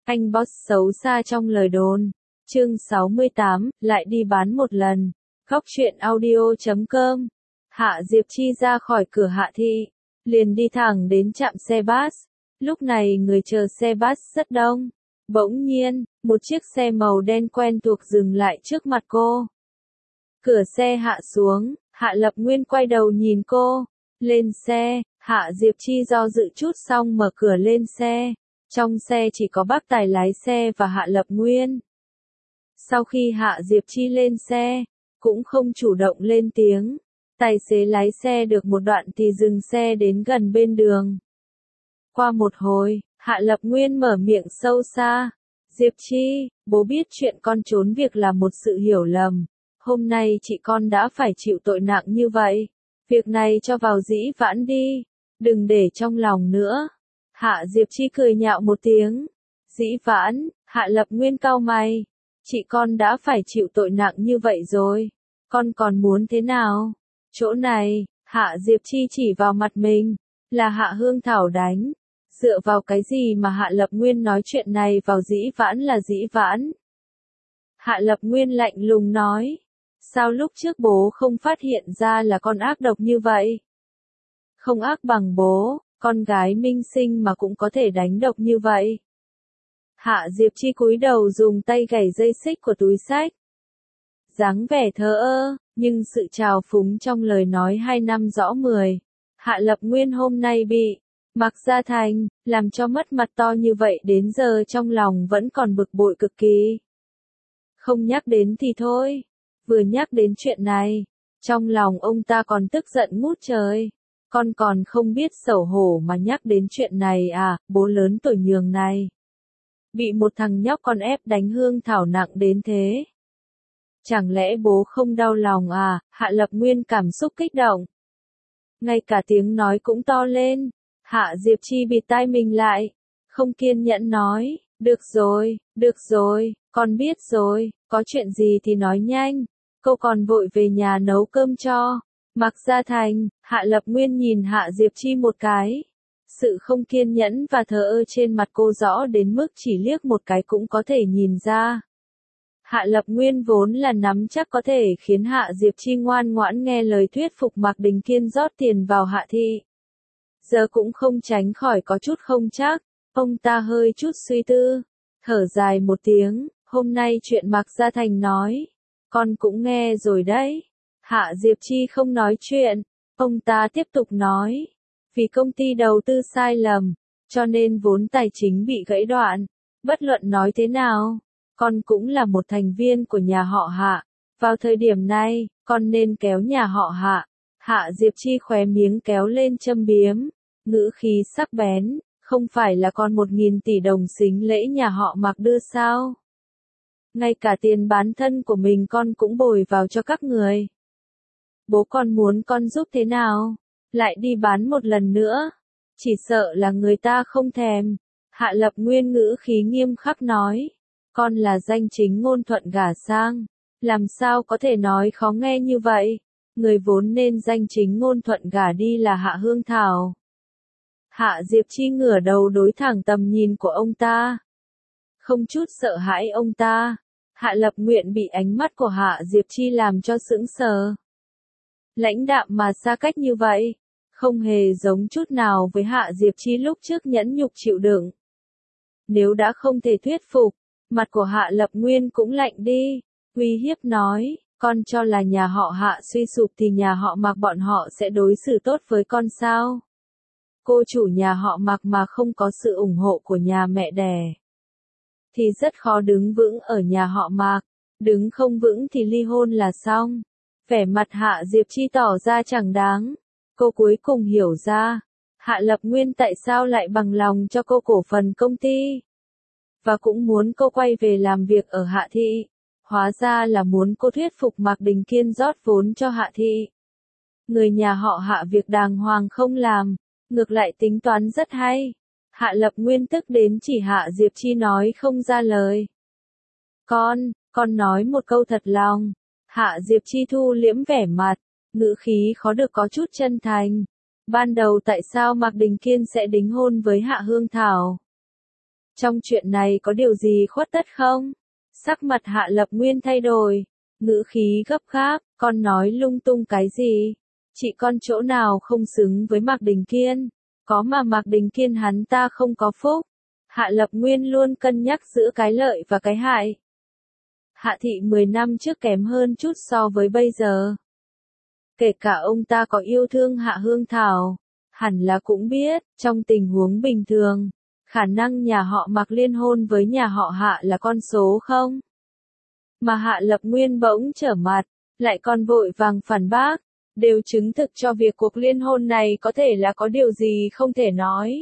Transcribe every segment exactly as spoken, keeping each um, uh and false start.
Anh boss xấu xa trong lời đồn. Chương sáu mươi tám, lại đi bán một lần. Góc truyện audio chấm com. Hạ Diệp Chi ra khỏi cửa Hạ Thị, liền đi thẳng đến trạm xe bus. Lúc này người chờ xe bus rất đông. Bỗng nhiên, một chiếc xe màu đen quen thuộc dừng lại trước mặt cô. Cửa xe hạ xuống, Hạ Lập Nguyên quay đầu nhìn cô. Lên xe, Hạ Diệp Chi do dự chút xong mở cửa lên xe. Trong xe chỉ có bác tài lái xe và Hạ Lập Nguyên. Sau khi Hạ Diệp Chi lên xe, cũng không chủ động lên tiếng. Tài xế lái xe được một đoạn thì dừng xe đến gần bên đường. Qua một hồi, Hạ Lập Nguyên mở miệng sâu xa. Diệp Chi, bố biết chuyện con trốn việc là một sự hiểu lầm. Hôm nay chị con đã phải chịu tội nặng như vậy. Việc này cho vào dĩ vãng đi. Đừng để trong lòng nữa. Hạ Diệp Chi cười nhạo một tiếng. Dĩ vãng, Hạ Lập Nguyên cau mày. Chị con đã phải chịu tội nặng như vậy rồi. Con còn muốn thế nào? Chỗ này, Hạ Diệp Chi chỉ vào mặt mình. Là Hạ Hương Thảo đánh. Dựa vào cái gì mà Hạ Lập Nguyên nói chuyện này vào dĩ vãng là dĩ vãng? Hạ Lập Nguyên lạnh lùng nói. Sao lúc trước bố không phát hiện ra là con ác độc như vậy? Không ác bằng bố, con gái minh sinh mà cũng có thể đánh độc như vậy. Hạ Diệp Chi cúi đầu dùng tay gảy dây xích của túi xách. Dáng vẻ thờ ơ, nhưng sự trào phúng trong lời nói hai năm rõ mười. Hạ Lập Nguyên hôm nay bị Mạc Gia Thành làm cho mất mặt to như vậy, đến giờ trong lòng vẫn còn bực bội cực kỳ. Không nhắc đến thì thôi, vừa nhắc đến chuyện này, trong lòng ông ta còn tức giận ngút trời. Con còn không biết xấu hổ mà nhắc đến chuyện này à, bố lớn tuổi nhường này. Bị một thằng nhóc con ép đánh Hương Thảo nặng đến thế. Chẳng lẽ bố không đau lòng à? Hạ Lập Nguyên cảm xúc kích động. Ngay cả tiếng nói cũng to lên. Hạ Diệp Chi bịt tai mình lại. Không kiên nhẫn nói. Được rồi, được rồi, con biết rồi, có chuyện gì thì nói nhanh. Cô còn vội về nhà nấu cơm cho Mạc Gia Thành. Hạ Lập Nguyên nhìn Hạ Diệp Chi một cái. Sự không kiên nhẫn và thờ ơ trên mặt cô rõ đến mức chỉ liếc một cái cũng có thể nhìn ra. Hạ Lập Nguyên vốn là nắm chắc có thể khiến Hạ Diệp Chi ngoan ngoãn nghe lời thuyết phục Mạc Đình Kiên rót tiền vào Hạ Thị. Giờ cũng không tránh khỏi có chút không chắc. Ông ta hơi chút suy tư, thở dài một tiếng. Hôm nay chuyện Mạc Gia Thành nói, con cũng nghe rồi đấy. Hạ Diệp Chi không nói chuyện. Ông ta tiếp tục nói. Vì công ty đầu tư sai lầm, cho nên vốn tài chính bị gãy đoạn. Bất luận nói thế nào, con cũng là một thành viên của nhà họ Hạ. Vào thời điểm này, con nên kéo nhà họ Hạ. Hạ Diệp Chi khóe miếng kéo lên châm biếm, ngữ khí sắc bén. Không phải là con một nghìn tỷ đồng xính lễ nhà họ Mạc đưa sao? Ngay cả tiền bán thân của mình con cũng bồi vào cho các người. Bố con muốn con giúp thế nào? Lại đi bán một lần nữa? Chỉ sợ là người ta không thèm. Hạ Lập Nguyên ngữ khí nghiêm khắc nói. Con là danh chính ngôn thuận gả sang. Làm sao có thể nói khó nghe như vậy? Người vốn nên danh chính ngôn thuận gả đi là Hạ Hương Thảo. Hạ Diệp Chi ngửa đầu đối thẳng tầm nhìn của ông ta. Không chút sợ hãi ông ta. Hạ Lập Nguyên bị ánh mắt của Hạ Diệp Chi làm cho sững sờ. Lãnh đạm mà xa cách như vậy, không hề giống chút nào với Hạ Diệp Chi lúc trước nhẫn nhục chịu đựng. Nếu đã không thể thuyết phục, mặt của Hạ Lập Nguyên cũng lạnh đi, uy hiếp nói, con cho là nhà họ Hạ suy sụp thì nhà họ Mạc bọn họ sẽ đối xử tốt với con sao? Cô chủ nhà họ Mạc mà không có sự ủng hộ của nhà mẹ đẻ, thì rất khó đứng vững ở nhà họ Mạc, đứng không vững thì ly hôn là xong. Vẻ mặt Hạ Diệp Chi tỏ ra chẳng đáng. Cô cuối cùng hiểu ra, Hạ Lập Nguyên tại sao lại bằng lòng cho cô cổ phần công ty. Và cũng muốn cô quay về làm việc ở Hạ Thị. Hóa ra là muốn cô thuyết phục Mạc Đình Kiên rót vốn cho Hạ Thị. Người nhà họ Hạ việc đàng hoàng không làm, ngược lại tính toán rất hay. Hạ Lập Nguyên tức đến chỉ Hạ Diệp Chi nói không ra lời. Con, con nói một câu thật lòng. Hạ Diệp Chi thu liễm vẻ mặt, ngữ khí khó được có chút chân thành. Ban đầu tại sao Mạc Đình Kiên sẽ đính hôn với Hạ Hương Thảo? Trong chuyện này có điều gì khuất tất không? Sắc mặt Hạ Lập Nguyên thay đổi, ngữ khí gấp gáp, con nói lung tung cái gì? Chị con chỗ nào không xứng với Mạc Đình Kiên? Có mà Mạc Đình Kiên hắn ta không có phúc. Hạ Lập Nguyên luôn cân nhắc giữa cái lợi và cái hại. Hạ thị mười năm trước kém hơn chút so với bây giờ. Kể cả ông ta có yêu thương Hạ Hương Thảo, hẳn là cũng biết, trong tình huống bình thường, khả năng nhà họ Mạc liên hôn với nhà họ Hạ là con số không. Mà Hạ Lập Nguyên bỗng trở mặt, lại còn vội vàng phản bác, đều chứng thực cho việc cuộc liên hôn này có thể là có điều gì không thể nói.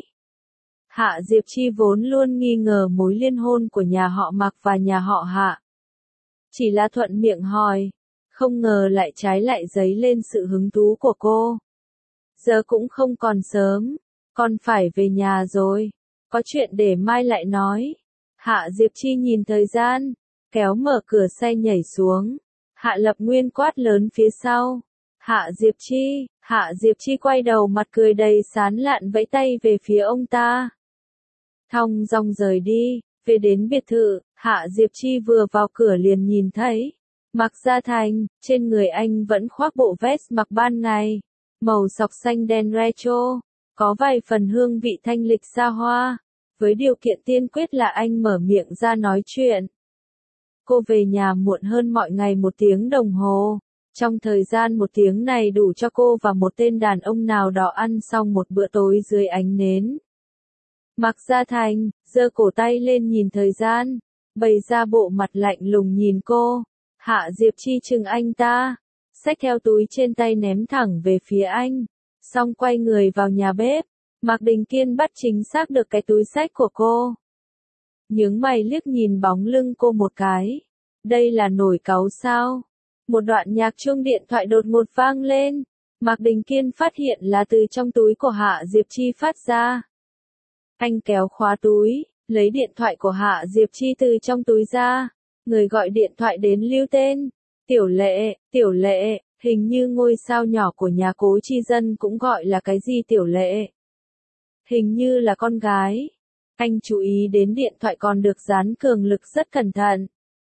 Hạ Diệp Chi vốn luôn nghi ngờ mối liên hôn của nhà họ Mạc và nhà họ Hạ. Chỉ là thuận miệng hỏi, không ngờ lại trái lại dấy lên sự hứng thú của cô. Giờ cũng không còn sớm, con phải về nhà rồi, có chuyện để mai lại nói. Hạ Diệp Chi nhìn thời gian, kéo mở cửa xe nhảy xuống. Hạ Lập Nguyên quát lớn phía sau. Hạ Diệp Chi, Hạ Diệp Chi quay đầu mặt cười đầy sán lạn vẫy tay về phía ông ta. Thong dong rời đi, về đến biệt thự, Hạ Diệp Chi vừa vào cửa liền nhìn thấy. Mạc Gia Thành, trên người anh vẫn khoác bộ vest mặc ban ngày, màu sọc xanh đen retro, có vài phần hương vị thanh lịch xa hoa, với điều kiện tiên quyết là anh mở miệng ra nói chuyện. Cô về nhà muộn hơn mọi ngày một tiếng đồng hồ. Trong thời gian một tiếng này đủ cho cô và một tên đàn ông nào đó ăn xong một bữa tối dưới ánh nến. Mạc Gia Thành, giơ cổ tay lên nhìn thời gian, bày ra bộ mặt lạnh lùng nhìn cô. Hạ Diệp Chi chừng anh ta, xách theo túi trên tay ném thẳng về phía anh, xong quay người vào nhà bếp. Mạc Đình Kiên bắt chính xác được cái túi xách của cô. Nhướng mày liếc nhìn bóng lưng cô một cái. Đây là nổi cáu sao? Một đoạn nhạc chuông điện thoại đột ngột vang lên. Mạc Đình Kiên phát hiện là từ trong túi của Hạ Diệp Chi phát ra. Anh kéo khóa túi, lấy điện thoại của Hạ Diệp Chi từ trong túi ra. Người gọi điện thoại đến lưu tên. Tiểu Lệ, Tiểu Lệ, hình như ngôi sao nhỏ của nhà Cố Chi Dân cũng gọi là cái gì Tiểu Lệ. Hình như là con gái. Anh chú ý đến điện thoại còn được dán cường lực rất cẩn thận.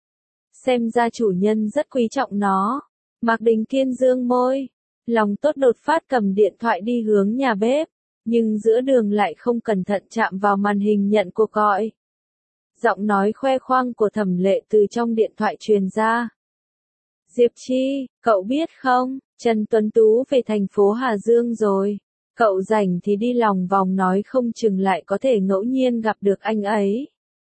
Xem ra chủ nhân rất quý trọng nó. Mạc Đình Kiên dương môi, lòng tốt đột phát cầm điện thoại đi hướng nhà bếp, nhưng giữa đường lại không cẩn thận chạm vào màn hình nhận cuộc gọi. Giọng nói khoe khoang của Thẩm Lệ từ trong điện thoại truyền ra. Diệp Chi, cậu biết không, Trần Tuấn Tú về thành phố Hà Dương rồi. Cậu rảnh thì đi lòng vòng nói không chừng lại có thể ngẫu nhiên gặp được anh ấy.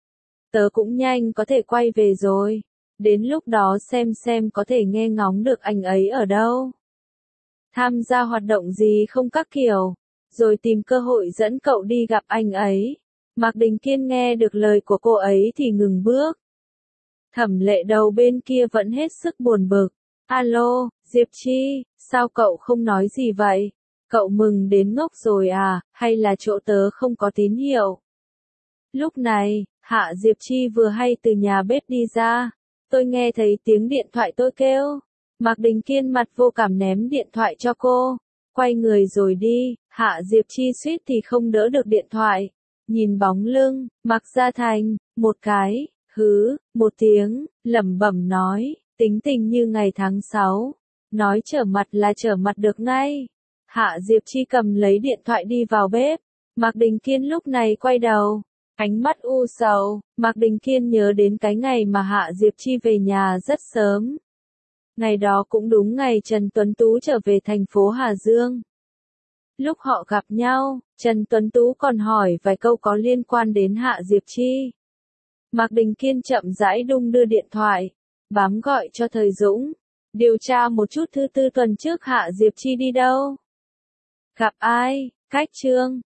Tớ cũng nhanh có thể quay về rồi. Đến lúc đó xem xem có thể nghe ngóng được anh ấy ở đâu. Tham gia hoạt động gì không các kiểu. Rồi tìm cơ hội dẫn cậu đi gặp anh ấy. Mạc Đình Kiên nghe được lời của cô ấy thì ngừng bước. Thẩm Lệ đầu bên kia vẫn hết sức buồn bực. Alo, Diệp Chi, sao cậu không nói gì vậy? Cậu mừng đến ngốc rồi à, hay là chỗ tớ không có tín hiệu? Lúc này, Hạ Diệp Chi vừa hay từ nhà bếp đi ra. Tôi nghe thấy tiếng điện thoại tôi kêu. Mạc Đình Kiên mặt vô cảm ném điện thoại cho cô. Quay người rồi đi, Hạ Diệp Chi suýt thì không đỡ được điện thoại. Nhìn bóng lưng, Mạc Gia Thành, một cái, hứ, một tiếng, lẩm bẩm nói, tính tình như ngày tháng sáu. Nói trở mặt là trở mặt được ngay. Hạ Diệp Chi cầm lấy điện thoại đi vào bếp. Mạc Đình Kiên lúc này quay đầu. Ánh mắt u sầu, Mạc Đình Kiên nhớ đến cái ngày mà Hạ Diệp Chi về nhà rất sớm. Ngày đó cũng đúng ngày Trần Tuấn Tú trở về thành phố Hà Dương. Lúc họ gặp nhau, Trần Tuấn Tú còn hỏi vài câu có liên quan đến Hạ Diệp Chi. Mạc Đình Kiên chậm rãi đung đưa điện thoại, bám gọi cho Thời Dũng. Điều tra một chút thứ tư tuần trước Hạ Diệp Chi đi đâu? Gặp ai? Cách Trương.